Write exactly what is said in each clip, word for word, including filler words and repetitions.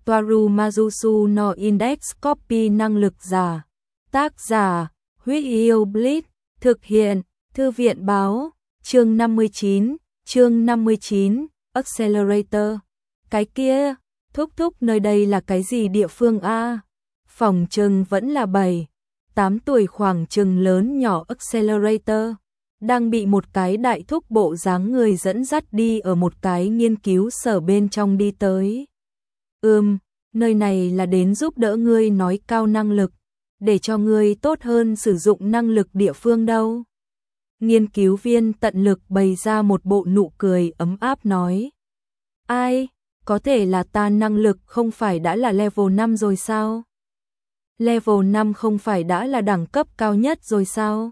Toaru Mazusu no Index Copy năng lực giả. Tác giả, Huyết Yêu Blitz, thực hiện, Thư viện báo, chương năm mươi chín, chương năm mươi chín, Accelerator. Cái kia, thúc thúc nơi đây là cái gì địa phương a? Phòng chừng vẫn là bảy, tám tuổi khoảng chừng lớn nhỏ Accelerator, đang bị một cái đại thúc bộ dáng người dẫn dắt đi ở một cái nghiên cứu sở bên trong đi tới. Ừm, nơi này là đến giúp đỡ ngươi nói cao năng lực, để cho ngươi tốt hơn sử dụng năng lực địa phương đâu. Nghiên cứu viên tận lực bày ra một bộ nụ cười ấm áp nói. Ai, có thể là ta năng lực không phải đã là level năm rồi sao? Level năm không phải đã là đẳng cấp cao nhất rồi sao?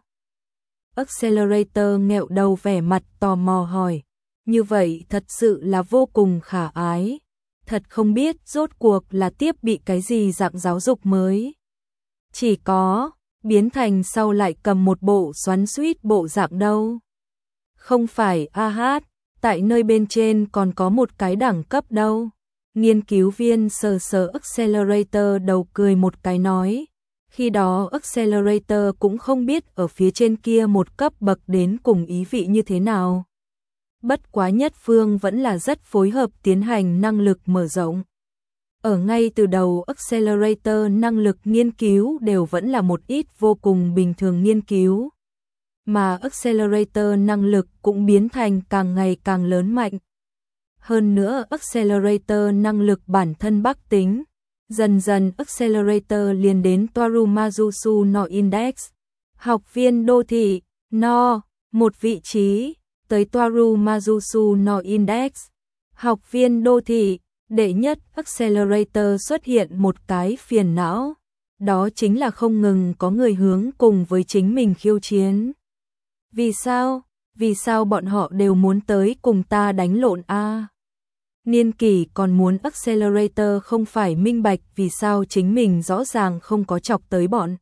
Accelerator nghẹo đầu vẻ mặt tò mò hỏi. Như vậy thật sự là vô cùng khả ái. Thật không biết rốt cuộc là tiếp bị cái gì dạng giáo dục mới. Chỉ có, biến thành sau lại cầm một bộ xoắn xuýt bộ dạng đâu. Không phải a hát, tại nơi bên trên còn có một cái đẳng cấp đâu. Nghiên cứu viên sờ sờ Accelerator đầu cười một cái nói. Khi đó Accelerator cũng không biết ở phía trên kia một cấp bậc đến cùng ý vị như thế nào. Bất quá nhất phương vẫn là rất phối hợp tiến hành năng lực mở rộng. Ở ngay từ đầu Accelerator năng lực nghiên cứu đều vẫn là một ít vô cùng bình thường nghiên cứu. Mà Accelerator năng lực cũng biến thành càng ngày càng lớn mạnh. Hơn nữa Accelerator năng lực bản thân bắc tính. Dần dần Accelerator liền đến Toaru Mazusu no Index. Học viên đô thị, no, một vị trí, tới Toaru Mazusu no Index. Học viên đô thị, đệ nhất Accelerator xuất hiện một cái phiền não. Đó chính là không ngừng có người hướng cùng với chính mình khiêu chiến. Vì sao? Vì sao bọn họ đều muốn tới cùng ta đánh lộn a? Niên kỷ còn muốn Accelerator không phải minh bạch vì sao chính mình rõ ràng không có chọc tới bọn.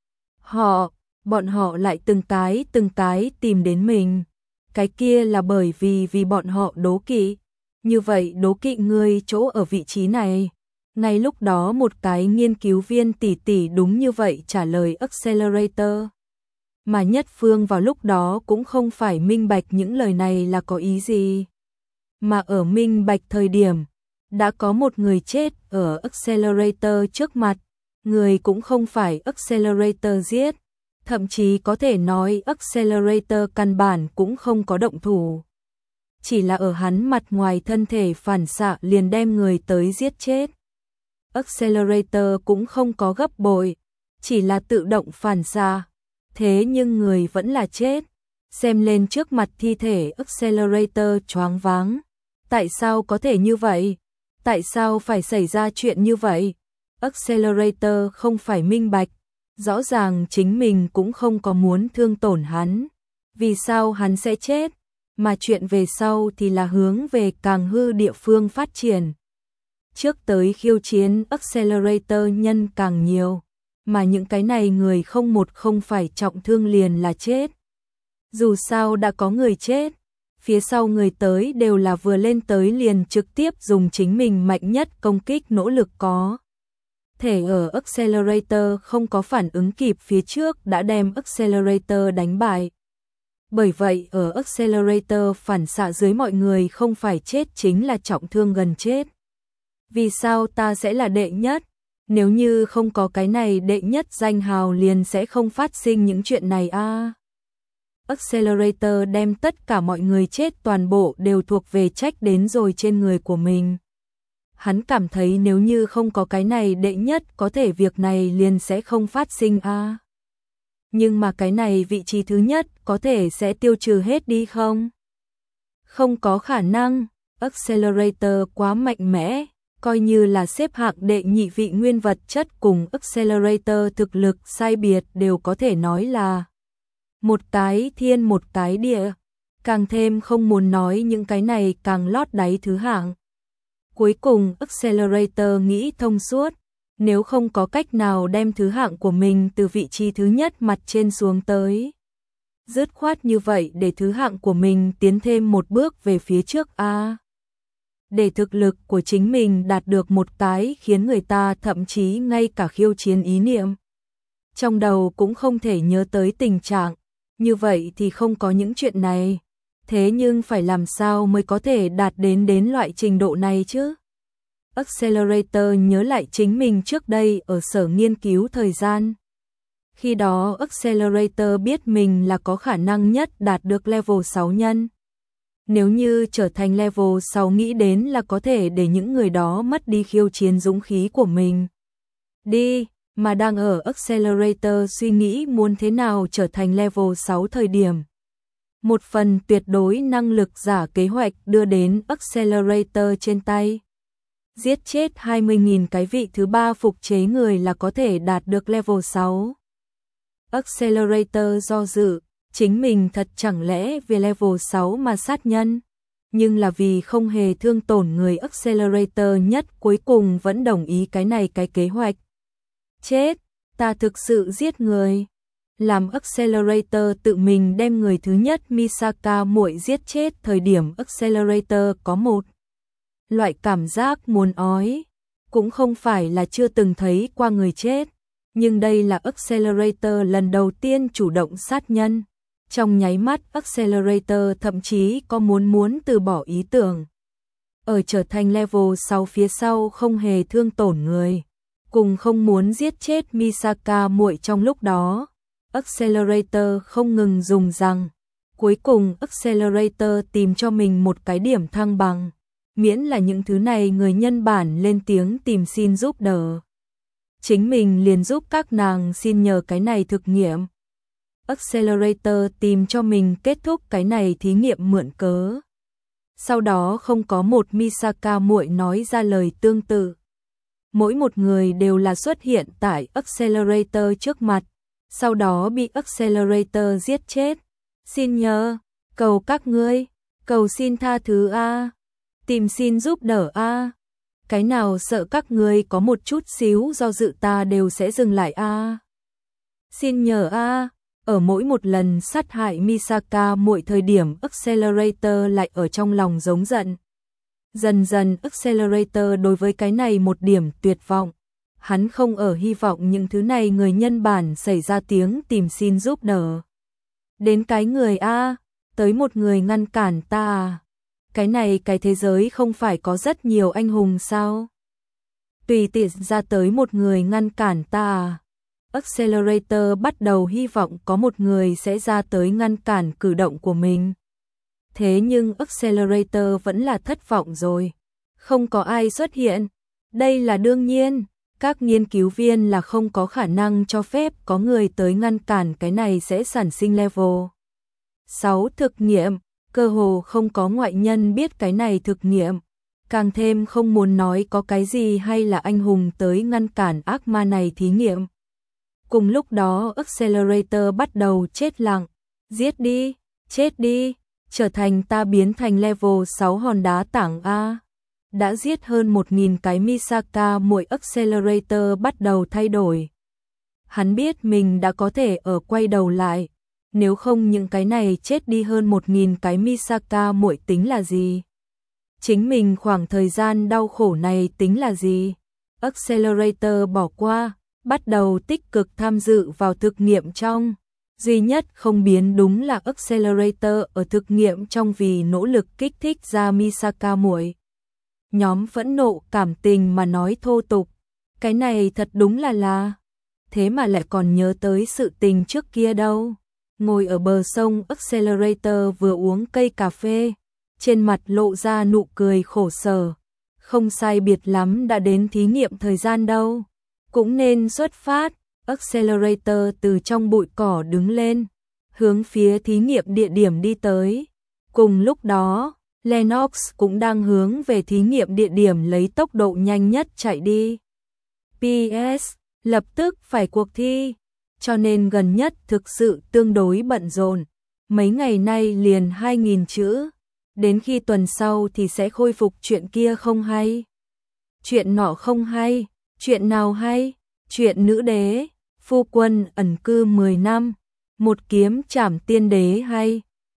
Họ, bọn họ lại từng cái từng cái tìm đến mình. Cái kia là bởi vì vì bọn họ đố kỵ. Như vậy đố kỵ ngươi chỗ ở vị trí này. Ngay lúc đó một cái nghiên cứu viên tỷ tỷ đúng như vậy trả lời Accelerator. Mà nhất phương vào lúc đó cũng không phải minh bạch những lời này là có ý gì. Mà ở minh bạch thời điểm, đã có một người chết ở Accelerator trước mặt, người cũng không phải Accelerator giết, thậm chí có thể nói Accelerator căn bản cũng không có động thủ. Chỉ là ở hắn mặt ngoài thân thể phản xạ liền đem người tới giết chết. Accelerator cũng không có gấp bội, chỉ là tự động phản xạ, thế nhưng người vẫn là chết. Xem lên trước mặt thi thể Accelerator choáng váng. Tại sao có thể như vậy? Tại sao phải xảy ra chuyện như vậy? Accelerator không phải minh bạch, rõ ràng chính mình cũng không có muốn thương tổn hắn. Vì sao hắn sẽ chết? Mà chuyện về sau thì là hướng về càng hư địa phương phát triển. Trước tới khiêu chiến Accelerator nhân càng nhiều, mà những cái này người không một không phải trọng thương liền là chết. Dù sao đã có người chết, phía sau người tới đều là vừa lên tới liền trực tiếp dùng chính mình mạnh nhất công kích nỗ lực có. Thể ở Accelerator không có phản ứng kịp phía trước đã đem Accelerator đánh bại. Bởi vậy ở Accelerator phản xạ dưới mọi người không phải chết chính là trọng thương gần chết. Vì sao ta sẽ là đệ nhất? Nếu như không có cái này đệ nhất danh hào liền sẽ không phát sinh những chuyện này a. À. Accelerator đem tất cả mọi người chết toàn bộ đều thuộc về trách đến rồi trên người của mình. Hắn cảm thấy nếu như không có cái này đệ nhất có thể việc này liền sẽ không phát sinh a. À. Nhưng mà cái này vị trí thứ nhất có thể sẽ tiêu trừ hết đi không? Không có khả năng, Accelerator quá mạnh mẽ, coi như là xếp hạng đệ nhị vị nguyên vật chất cùng Accelerator thực lực sai biệt đều có thể nói là một cái thiên một cái địa, càng thêm không muốn nói những cái này càng lót đáy thứ hạng. Cuối cùng Accelerator nghĩ thông suốt, nếu không có cách nào đem thứ hạng của mình từ vị trí thứ nhất mặt trên xuống tới. Dứt khoát như vậy để thứ hạng của mình tiến thêm một bước về phía trước a. để thực lực của chính mình đạt được một cái khiến người ta thậm chí ngay cả khiêu chiến ý niệm. Trong đầu cũng không thể nhớ tới tình trạng, như vậy thì không có những chuyện này. Thế nhưng phải làm sao mới có thể đạt đến đến loại trình độ này chứ? Accelerator nhớ lại chính mình trước đây ở sở nghiên cứu thời gian. Khi đó Accelerator biết mình là có khả năng nhất đạt được level sáu nhân. Nếu như trở thành level sáu nghĩ đến là có thể để những người đó mất đi khiêu chiến dũng khí của mình. Đi, mà đang ở Accelerator suy nghĩ muốn thế nào trở thành level sáu thời điểm. Một phần tuyệt đối năng lực giả kế hoạch đưa đến Accelerator trên tay. Giết chết hai mươi nghìn cái vị thứ ba phục chế người là có thể đạt được level sáu. Accelerator do dự, chính mình thật chẳng lẽ về level sáu mà sát nhân, nhưng là vì không hề thương tổn người Accelerator nhất cuối cùng vẫn đồng ý cái này cái kế hoạch. Chết, ta thực sự giết người. Làm Accelerator tự mình đem người thứ nhất Misaka muội giết chết thời điểm Accelerator có một loại cảm giác muốn ói, cũng không phải là chưa từng thấy qua người chết, nhưng đây là Accelerator lần đầu tiên chủ động sát nhân. Trong nháy mắt Accelerator thậm chí có muốn muốn từ bỏ ý tưởng. Ở trở thành level sáu phía sau không hề thương tổn người, cùng không muốn giết chết Misaka muội trong lúc đó. Accelerator không ngừng dùng rằng, cuối cùng Accelerator tìm cho mình một cái điểm thăng bằng, miễn là những thứ này người nhân bản lên tiếng tìm xin giúp đỡ. Chính mình liền giúp các nàng xin nhờ cái này thực nghiệm. Accelerator tìm cho mình kết thúc cái này thí nghiệm mượn cớ. Sau đó không có một Misaka muội nói ra lời tương tự. Mỗi một người đều là xuất hiện tại Accelerator trước mặt, sau đó bị Accelerator giết chết. Xin nhờ, cầu các ngươi, cầu xin tha thứ a, tìm xin giúp đỡ a. Cái nào sợ các ngươi có một chút xíu do dự ta đều sẽ dừng lại a. Xin nhờ a. Ở mỗi một lần sát hại Misaka muội thời điểm Accelerator lại ở trong lòng giống giận. Dần dần Accelerator đối với cái này một điểm tuyệt vọng. Hắn không ở hy vọng những thứ này người nhân bản xảy ra tiếng tìm xin giúp đỡ. Đến cái người a, tới một người ngăn cản ta à. Cái này cái thế giới không phải có rất nhiều anh hùng sao? Tùy tiện ra tới một người ngăn cản ta à. Accelerator bắt đầu hy vọng có một người sẽ ra tới ngăn cản cử động của mình. Thế nhưng Accelerator vẫn là thất vọng rồi. Không có ai xuất hiện. Đây là đương nhiên. Các nghiên cứu viên là không có khả năng cho phép có người tới ngăn cản cái này sẽ sản sinh level sáu thực nghiệm. Cơ hồ không có ngoại nhân biết cái này thực nghiệm. Càng thêm không muốn nói có cái gì hay là anh hùng tới ngăn cản ác ma này thí nghiệm. Cùng lúc đó Accelerator bắt đầu chết lặng. Giết đi, chết đi, trở thành ta biến thành level sáu hòn đá tảng A. Đã giết hơn một nghìn cái Misaka muội Accelerator bắt đầu thay đổi. Hắn biết mình đã có thể ở quay đầu lại. Nếu không những cái này chết đi hơn một nghìn cái Misaka muội tính là gì? Chính mình khoảng thời gian đau khổ này tính là gì? Accelerator bỏ qua, bắt đầu tích cực tham dự vào thực nghiệm trong. Duy nhất không biến đúng là Accelerator ở thực nghiệm trong vì nỗ lực kích thích ra Misaka muội. Nhóm phẫn nộ cảm tình mà nói thô tục. Cái này thật đúng là là. Thế mà lại còn nhớ tới sự tình trước kia đâu. Ngồi ở bờ sông Accelerator vừa uống cây cà phê. Trên mặt lộ ra nụ cười khổ sở. Không sai biệt lắm đã đến thí nghiệm thời gian đâu. Cũng nên xuất phát. Accelerator từ trong bụi cỏ đứng lên. Hướng phía thí nghiệm địa điểm đi tới. Cùng lúc đó, Lennox cũng đang hướng về thí nghiệm địa điểm lấy tốc độ nhanh nhất chạy đi. pê ét. Lập tức phải cuộc thi. Cho nên gần nhất thực sự tương đối bận rộn. Mấy ngày nay liền hai nghìn chữ. Đến khi tuần sau thì sẽ khôi phục chuyện kia không hay. Chuyện nọ không hay. Chuyện nào hay? Chuyện nữ đế, phu quân ẩn cư mười năm. Một kiếm trảm tiên đế hay.